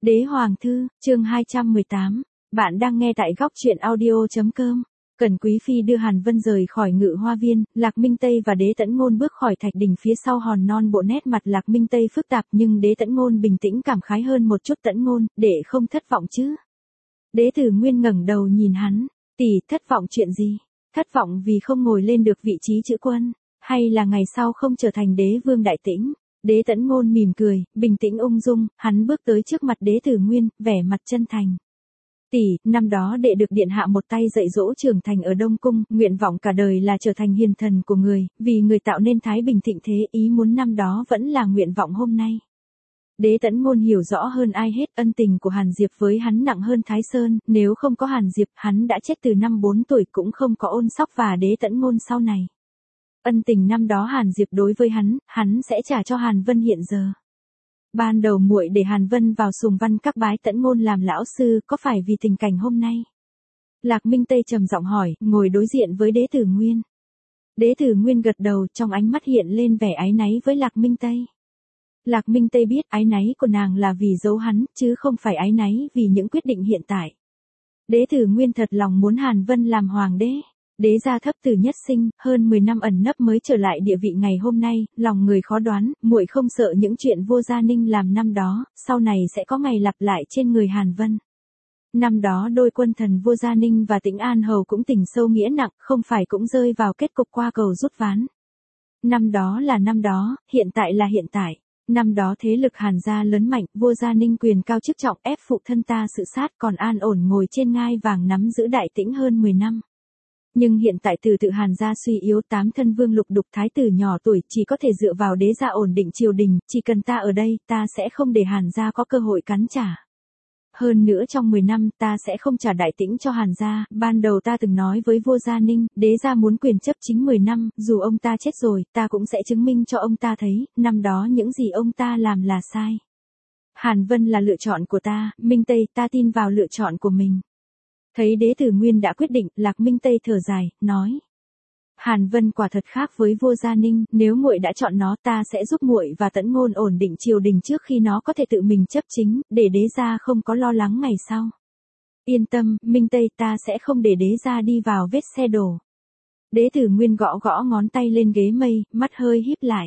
Đế Hoàng Thư, chương 218. Bạn đang nghe tại góc truyện audio.com. Cẩn Quý Phi đưa Hàn Vân rời khỏi Ngự Hoa Viên, Lạc Minh Tây và Đế Tẫn Ngôn bước khỏi thạch đình phía sau hòn non bộ. Nét mặt Lạc Minh Tây phức tạp nhưng Đế Tẫn Ngôn bình tĩnh cảm khái hơn một chút. Tẫn Ngôn, để không thất vọng chứ. Đế Tử Nguyên ngẩng đầu nhìn hắn, tỷ, thất vọng chuyện gì? Thất vọng vì không ngồi lên được vị trí chữ quân, hay là ngày sau không trở thành đế vương đại tĩnh? Đế Tẫn Ngôn mỉm cười, bình tĩnh ung dung, hắn bước tới trước mặt Đế Tử Nguyên, vẻ mặt chân thành. Tỷ, năm đó đệ được điện hạ một tay dạy dỗ trưởng thành ở Đông Cung, nguyện vọng cả đời là trở thành hiền thần của người, vì người tạo nên thái bình thịnh thế, ý muốn năm đó vẫn là nguyện vọng hôm nay. Đế Tẫn Ngôn hiểu rõ hơn ai hết ân tình của Hàn Diệp với hắn nặng hơn Thái Sơn, nếu không có Hàn Diệp, hắn đã chết từ năm 4 tuổi, cũng không có Ôn Sóc và Đế Tẫn Ngôn sau này. Ân tình năm đó Hàn Diệp đối với hắn sẽ trả cho Hàn Vân hiện giờ. Ban đầu muội để Hàn Vân vào Sùng Văn Các bái Tẫn Ngôn làm lão sư, có phải vì tình cảnh hôm nay? Lạc Minh Tây trầm giọng hỏi, ngồi đối diện với Đế Tử Nguyên. Đế Tử Nguyên gật đầu, trong ánh mắt hiện lên vẻ áy náy với Lạc Minh Tây. Lạc Minh Tây biết áy náy của nàng là vì giấu hắn, chứ không phải áy náy vì những quyết định hiện tại. Đế Tử Nguyên thật lòng muốn Hàn Vân làm hoàng đế. Đế gia thấp từ nhất sinh, hơn 10 năm ẩn nấp mới trở lại địa vị ngày hôm nay, lòng người khó đoán, muội không sợ những chuyện Vô Gia Ninh làm năm đó, sau này sẽ có ngày lặp lại trên người Hàn Vân. Năm đó đôi quân thần Vô Gia Ninh và Tĩnh An Hầu cũng tình sâu nghĩa nặng, không phải cũng rơi vào kết cục qua cầu rút ván. Năm đó là năm đó, hiện tại là hiện tại. Năm đó thế lực Hàn gia lớn mạnh, Vô Gia Ninh quyền cao chức trọng ép phụ thân ta sự sát, còn an ổn ngồi trên ngai vàng nắm giữ đại Tĩnh hơn 10 năm. Nhưng hiện tại từ tự Hàn gia suy yếu, 8 thân vương lục đục thái tử nhỏ tuổi chỉ có thể dựa vào đế gia ổn định triều đình, chỉ cần ta ở đây, ta sẽ không để Hàn gia có cơ hội cắn trả. Hơn nữa trong 10 năm ta sẽ không trả đại Tĩnh cho Hàn gia, ban đầu ta từng nói với Vô Gia Ninh, đế gia muốn quyền chấp chính 10 năm, dù ông ta chết rồi, ta cũng sẽ chứng minh cho ông ta thấy, năm đó những gì ông ta làm là sai. Hàn Vân là lựa chọn của ta, Minh Tây, ta tin vào lựa chọn của mình. Thấy Đế Tử Nguyên đã quyết định, Lạc Minh Tây thở dài, nói: Hàn Vân quả thật khác với Vô Gia Ninh, nếu muội đã chọn nó, ta sẽ giúp muội và Tẫn Ngôn ổn định triều đình trước khi nó có thể tự mình chấp chính, để đế gia không có lo lắng ngày sau. Yên tâm, Minh Tây, ta sẽ không để đế gia đi vào vết xe đổ. Đế Tử Nguyên gõ gõ ngón tay lên ghế mây, mắt hơi híp lại.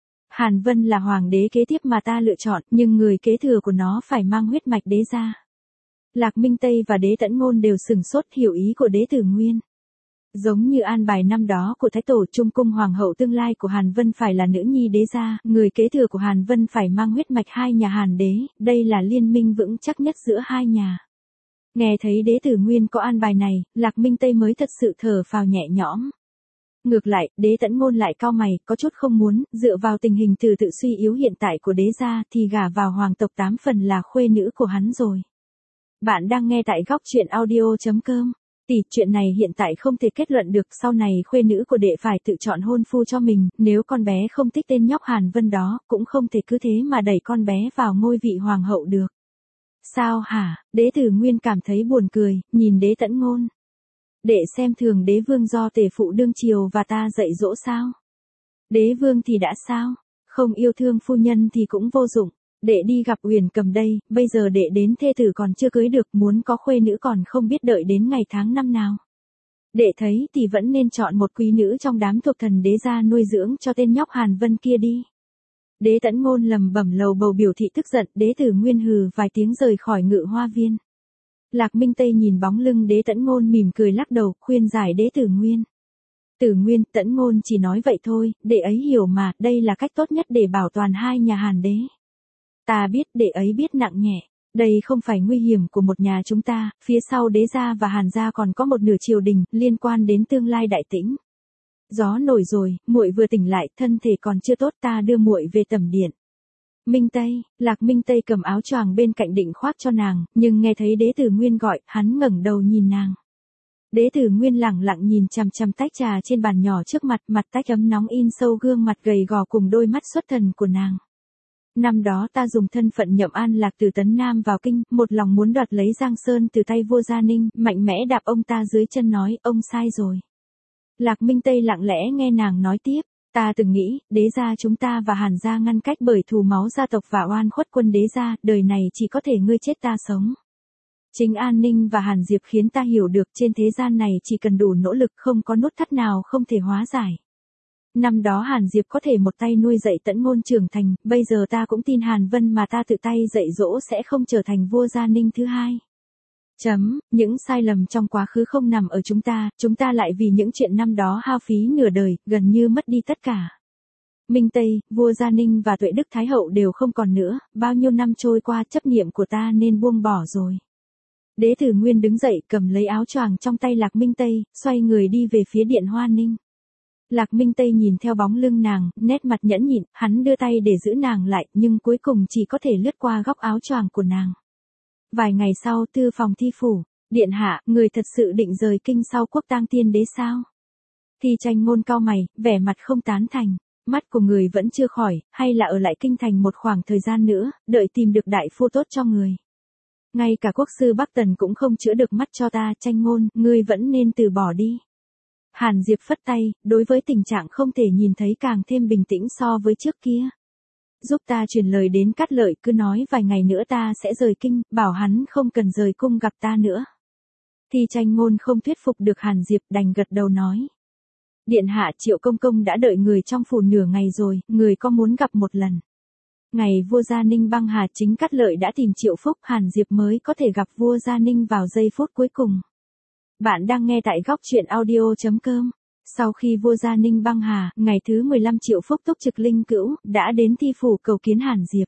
Hàn Vân là hoàng đế kế tiếp mà ta lựa chọn, nhưng người kế thừa của nó phải mang huyết mạch đế gia. Lạc Minh Tây và Đế Tẫn Ngôn đều sửng sốt, hiểu ý của Đế Tử Nguyên. Giống như an bài năm đó của Thái Tổ, Trung Cung hoàng hậu tương lai của Hàn Vân phải là nữ nhi đế gia, người kế thừa của Hàn Vân phải mang huyết mạch hai nhà Hàn đế, đây là liên minh vững chắc nhất giữa hai nhà. Nghe thấy Đế Tử Nguyên có an bài này, Lạc Minh Tây mới thật sự thở phào nhẹ nhõm. Ngược lại, Đế Tẫn Ngôn lại cau mày, có chút không muốn, dựa vào tình hình từ tự suy yếu hiện tại của đế gia thì gả vào hoàng tộc 8 phần là khuê nữ của hắn rồi. Bạn đang nghe tại góc truyện audio.com. Tỷ, chuyện này hiện tại không thể kết luận được, sau này khuê nữ của đệ phải tự chọn hôn phu cho mình, nếu con bé không thích tên nhóc Hàn Vân đó, cũng không thể cứ thế mà đẩy con bé vào ngôi vị hoàng hậu được. Sao hả? Đế Tử Nguyên cảm thấy buồn cười, nhìn Đế Tẫn Ngôn. Đệ xem thường đế vương do tể phụ đương triều và ta dạy dỗ sao? Đế vương thì đã sao? Không yêu thương phu nhân thì cũng vô dụng. Đệ đi gặp Uyển Cầm đây, bây giờ đệ đến thê tử còn chưa cưới được, muốn có khuê nữ còn không biết đợi đến ngày tháng năm nào. Đệ thấy thì vẫn nên chọn một quý nữ trong đám thuộc thần đế gia nuôi dưỡng cho tên nhóc Hàn Vân kia đi. Đế Tẫn Ngôn lầm bẩm lầu bầu biểu thị tức giận, Đế Tử Nguyên hừ vài tiếng rời khỏi Ngự Hoa Viên. Lạc Minh Tây nhìn bóng lưng Đế Tẫn Ngôn mỉm cười lắc đầu, khuyên giải Đế Tử Nguyên. Tử Nguyên, Tẫn Ngôn chỉ nói vậy thôi, đệ ấy hiểu mà, đây là cách tốt nhất để bảo toàn hai nhà Hàn đế. Ta biết, đệ ấy biết nặng nhẹ. Đây không phải nguy hiểm của một nhà chúng ta, phía sau đế gia và Hàn gia còn có một nửa triều đình, liên quan đến tương lai đại Tĩnh. Gió nổi rồi, muội vừa tỉnh lại, thân thể còn chưa tốt, ta đưa muội về tẩm điện. Minh Tây, Lạc Minh Tây cầm áo choàng bên cạnh định khoác cho nàng, nhưng nghe thấy Đế Tử Nguyên gọi, hắn ngẩng đầu nhìn nàng. Đế Tử Nguyên lẳng lặng nhìn chằm chằm tách trà trên bàn nhỏ trước mặt, mặt tách ấm nóng in sâu gương mặt gầy gò cùng đôi mắt xuất thần của nàng. Năm đó ta dùng thân phận nhậm an lạc từ Tấn Nam vào kinh, một lòng muốn đoạt lấy Giang Sơn từ tay Vô Gia Ninh, mạnh mẽ đạp ông ta dưới chân nói, ông sai rồi. Lạc Minh Tây lặng lẽ nghe nàng nói tiếp, Ta từng nghĩ, đế gia chúng ta và Hàn gia ngăn cách bởi thù máu gia tộc và oan khuất quân đế gia, đời này chỉ có thể ngươi chết ta sống. Chính An Ninh và Hàn Diệp khiến ta hiểu được trên thế gian này chỉ cần đủ nỗ lực không có nút thắt nào không thể hóa giải. Năm đó Hàn Diệp có thể một tay nuôi dạy Tẫn Ngôn trưởng thành, bây giờ ta cũng tin Hàn Vân mà ta tự tay dạy dỗ sẽ không trở thành vua Gia Ninh thứ hai. Những sai lầm trong quá khứ không nằm ở chúng ta lại vì những chuyện năm đó hao phí nửa đời, gần như mất đi tất cả. Minh Tây, vua Gia Ninh và Tuệ Đức Thái Hậu đều không còn nữa, bao nhiêu năm trôi qua chấp niệm của ta nên buông bỏ rồi. Đế Tử Nguyên đứng dậy cầm lấy áo choàng trong tay Lạc Minh Tây, xoay người đi về phía điện Hoa Ninh. Lạc Minh Tây nhìn theo bóng lưng nàng, nét mặt nhẫn nhịn, hắn đưa tay để giữ nàng lại, nhưng cuối cùng chỉ có thể lướt qua góc áo choàng của nàng. Vài ngày sau, thư phòng Thi phủ, điện hạ, người thật sự định rời kinh sau quốc tang tiên đế sao? Thi Tranh Ngôn cau mày, vẻ mặt không tán thành, mắt của người vẫn chưa khỏi, hay là ở lại kinh thành một khoảng thời gian nữa, đợi tìm được đại phu tốt cho người. Ngay cả quốc sư Bắc Tần cũng không chữa được mắt cho ta, Tranh Ngôn, ngươi vẫn nên từ bỏ đi. Hàn Diệp phất tay, đối với tình trạng không thể nhìn thấy càng thêm bình tĩnh so với trước kia. Giúp ta truyền lời đến Cát Lợi, cứ nói vài ngày nữa ta sẽ rời kinh, bảo hắn không cần rời cung gặp ta nữa. Thi Tranh Ngôn không thuyết phục được Hàn Diệp, đành gật đầu nói. Điện hạ, Triệu công công đã đợi người trong phủ nửa ngày rồi, người có muốn gặp một lần. Ngày vua Gia Ninh băng hà, chính Cát Lợi đã tìm Triệu Phúc, Hàn Diệp mới có thể gặp vua Gia Ninh vào giây phút cuối cùng. Bạn đang nghe tại góc truyện audio.com. Sau khi vua Gia Ninh băng hà, ngày thứ 15 Triệu Phúc túc trực linh cữu, đã đến Thi phủ cầu kiến Hàn Diệp.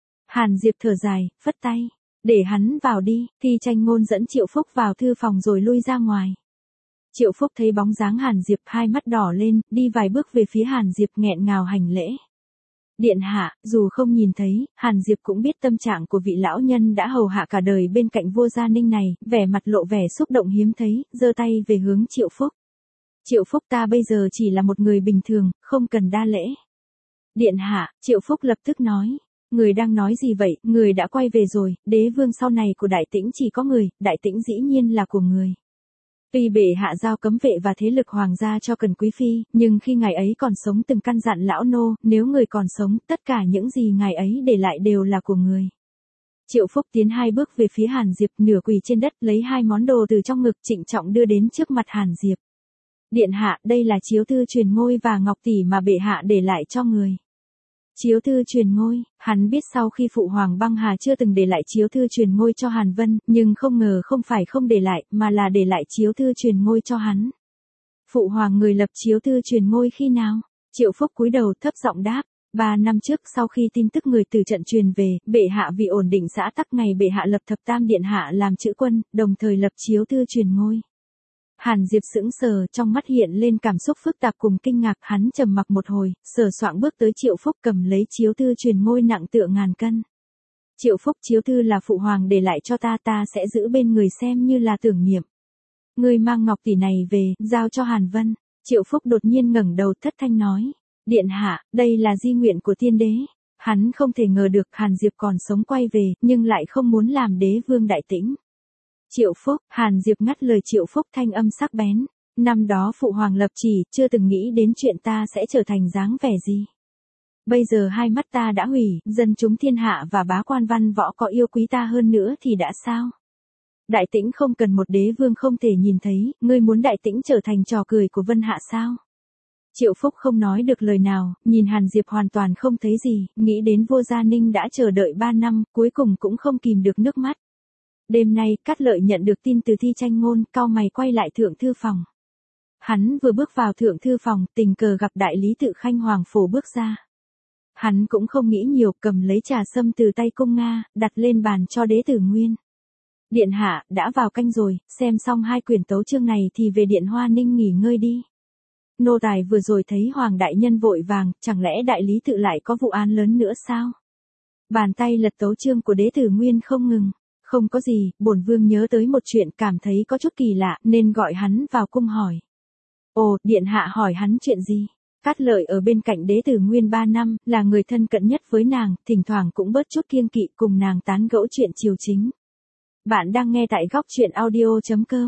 Hàn Diệp thở dài, phất tay. Để hắn vào đi. Thi Tranh Ngôn dẫn Triệu Phúc vào thư phòng rồi lui ra ngoài. Triệu Phúc thấy bóng dáng Hàn Diệp, hai mắt đỏ lên, đi vài bước về phía Hàn Diệp nghẹn ngào hành lễ. Điện hạ, dù không nhìn thấy, Hàn Diệp cũng biết tâm trạng của vị lão nhân đã hầu hạ cả đời bên cạnh vua Gia Ninh này, vẻ mặt lộ vẻ xúc động hiếm thấy, giơ tay về hướng Triệu Phúc. Triệu Phúc, ta bây giờ chỉ là một người bình thường, không cần đa lễ. Điện hạ, Triệu Phúc lập tức nói. Người đang nói gì vậy, người đã quay về rồi, đế vương sau này của Đại Tĩnh chỉ có người, Đại Tĩnh dĩ nhiên là của người. Tuy bệ hạ giao cấm vệ và thế lực hoàng gia cho Cần Quý Phi, nhưng khi ngài ấy còn sống từng căn dặn lão nô, nếu người còn sống, tất cả những gì ngài ấy để lại đều là của người. Triệu Phúc tiến hai bước về phía Hàn Diệp, nửa quỳ trên đất, lấy hai món đồ từ trong ngực trịnh trọng đưa đến trước mặt Hàn Diệp. Điện hạ, đây là chiếu thư truyền ngôi và ngọc tỷ mà bệ hạ để lại cho người. Chiếu thư truyền ngôi, hắn biết sau khi phụ hoàng băng hà chưa từng để lại chiếu thư truyền ngôi cho Hàn Vân, nhưng không ngờ không phải không để lại, mà là để lại chiếu thư truyền ngôi cho hắn. Phụ hoàng người lập chiếu thư truyền ngôi khi nào? Triệu Phúc cúi đầu thấp giọng đáp. 3 năm trước, sau khi tin tức người từ trận truyền về, bệ hạ vì ổn định xã tắc, ngày bệ hạ lập thập tam điện hạ làm chữ quân, đồng thời lập chiếu thư truyền ngôi. Hàn Diệp sững sờ, trong mắt hiện lên cảm xúc phức tạp cùng kinh ngạc, hắn trầm mặc một hồi, sờ soạng bước tới Triệu Phúc cầm lấy chiếu thư truyền ngôi nặng tựa ngàn cân. Triệu Phúc, chiếu thư là phụ hoàng để lại cho ta, ta sẽ giữ bên người xem như là tưởng niệm. Ngươi mang ngọc tỷ này về, giao cho Hàn Vân. Triệu Phúc đột nhiên ngẩng đầu thất thanh nói. Điện hạ, đây là di nguyện của tiên đế. Hắn không thể ngờ được Hàn Diệp còn sống quay về, nhưng lại không muốn làm đế vương Đại Tĩnh. Triệu Phúc, Hàn Diệp ngắt lời Triệu Phúc thanh âm sắc bén. Năm đó phụ hoàng lập chỉ, chưa từng nghĩ đến chuyện ta sẽ trở thành dáng vẻ gì. Bây giờ hai mắt ta đã hủy, dân chúng thiên hạ và bá quan văn võ có yêu quý ta hơn nữa thì đã sao? Đại Tĩnh không cần một đế vương không thể nhìn thấy, ngươi muốn Đại Tĩnh trở thành trò cười của Vân Hạ sao? Triệu Phúc không nói được lời nào, nhìn Hàn Diệp hoàn toàn không thấy gì, nghĩ đến vua Gia Ninh đã chờ đợi 3 năm, cuối cùng cũng không kìm được nước mắt. Đêm nay, Cát Lợi nhận được tin từ Thi Tranh Ngôn, cau mày quay lại thượng thư phòng. Hắn vừa bước vào thượng thư phòng, tình cờ gặp đại lý tự Khanh Hoàng Phổ bước ra. Hắn cũng không nghĩ nhiều, cầm lấy trà sâm từ tay cung Nga, đặt lên bàn cho đế tử Nguyên. Điện hạ, đã vào canh rồi, xem xong 2 quyển tấu chương này thì về điện Hoa Ninh nghỉ ngơi đi. Nô tài vừa rồi thấy Hoàng đại nhân vội vàng, chẳng lẽ đại lý tự lại có vụ án lớn nữa sao? Bàn tay lật tấu chương của đế tử Nguyên không ngừng. Không có gì, bổn vương nhớ tới một chuyện cảm thấy có chút kỳ lạ, nên gọi hắn vào cung hỏi. Ồ, điện hạ hỏi hắn chuyện gì? Cát Lợi ở bên cạnh đế tử Nguyên 3 năm, là người thân cận nhất với nàng, thỉnh thoảng cũng bớt chút kiêng kỵ cùng nàng tán gẫu chuyện triều chính. Bạn đang nghe tại góc truyện audio.com.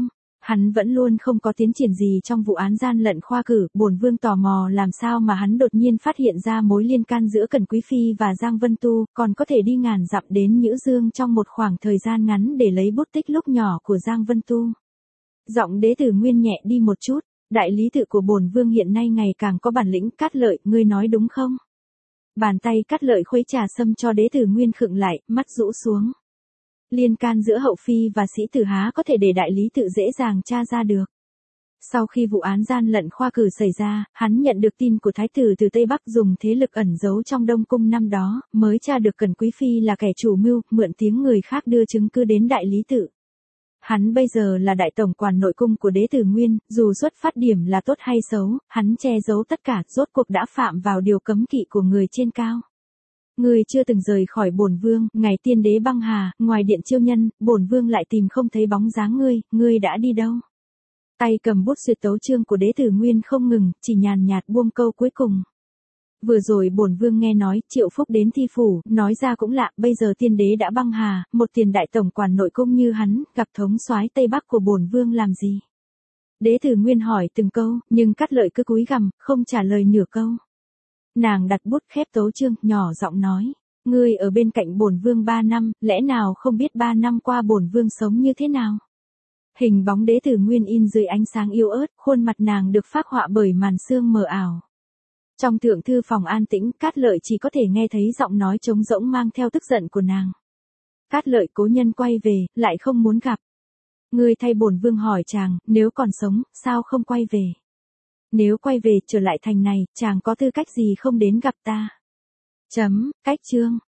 Hắn vẫn luôn không có tiến triển gì trong vụ án gian lận khoa cử, bổn vương tò mò làm sao mà hắn đột nhiên phát hiện ra mối liên can giữa Cẩn Quý Phi và Giang Vân Tu, còn có thể đi ngàn dặm đến Nhữ Dương trong một khoảng thời gian ngắn để lấy bút tích lúc nhỏ của Giang Vân Tu. Giọng Đế Tử Nguyên nhẹ đi một chút, đại lý tự của bổn vương hiện nay ngày càng có bản lĩnh. Cát Lợi, ngươi nói đúng không? Bàn tay Cát Lợi khuấy trà sâm cho Đế Tử Nguyên khựng lại, mắt rũ xuống. Liên can giữa hậu phi và sĩ tử há có thể để đại lý tự dễ dàng tra ra được. Sau khi vụ án gian lận khoa cử xảy ra, hắn nhận được tin của thái tử từ Tây Bắc dùng thế lực ẩn giấu trong Đông Cung năm đó, mới tra được Cẩn Quý Phi là kẻ chủ mưu, mượn tiếng người khác đưa chứng cứ đến đại lý tự. Hắn bây giờ là đại tổng quản nội cung của Đế Tử Nguyên, dù xuất phát điểm là tốt hay xấu, hắn che giấu tất cả, rốt cuộc đã phạm vào điều cấm kỵ của người trên cao. Ngươi chưa từng rời khỏi bổn vương, ngày tiên đế băng hà, ngoài điện chiêu nhân, bổn vương lại tìm không thấy bóng dáng ngươi đã đi đâu? Tay cầm bút duyệt tấu chương của Đế Tử Nguyên không ngừng, chỉ nhàn nhạt buông câu cuối cùng. Vừa rồi bổn vương nghe nói Triệu Phúc đến thi phủ, nói ra cũng lạ, bây giờ tiên đế đã băng hà, một tiền đại tổng quản nội cung như hắn, gặp thống soái Tây Bắc của bổn vương làm gì? Đế Tử Nguyên hỏi từng câu, nhưng Cát Lợi cứ cúi gằm, không trả lời nửa câu. Nàng đặt bút khép tấu chương, nhỏ giọng nói, ngươi ở bên cạnh bổn vương 3 năm, lẽ nào không biết 3 năm qua bổn vương sống như thế nào? Hình bóng Đế Tử Nguyên in dưới ánh sáng yếu ớt, khuôn mặt nàng được phác họa bởi màn sương mờ ảo. Trong thượng thư phòng an tĩnh, Cát Lợi chỉ có thể nghe thấy giọng nói trống rỗng mang theo tức giận của nàng. Cát Lợi, cố nhân quay về, lại không muốn gặp. Ngươi thay bổn vương hỏi chàng, nếu còn sống, sao không quay về? Nếu quay về trở lại thành này, chàng có tư cách gì không đến gặp ta? Cách chương.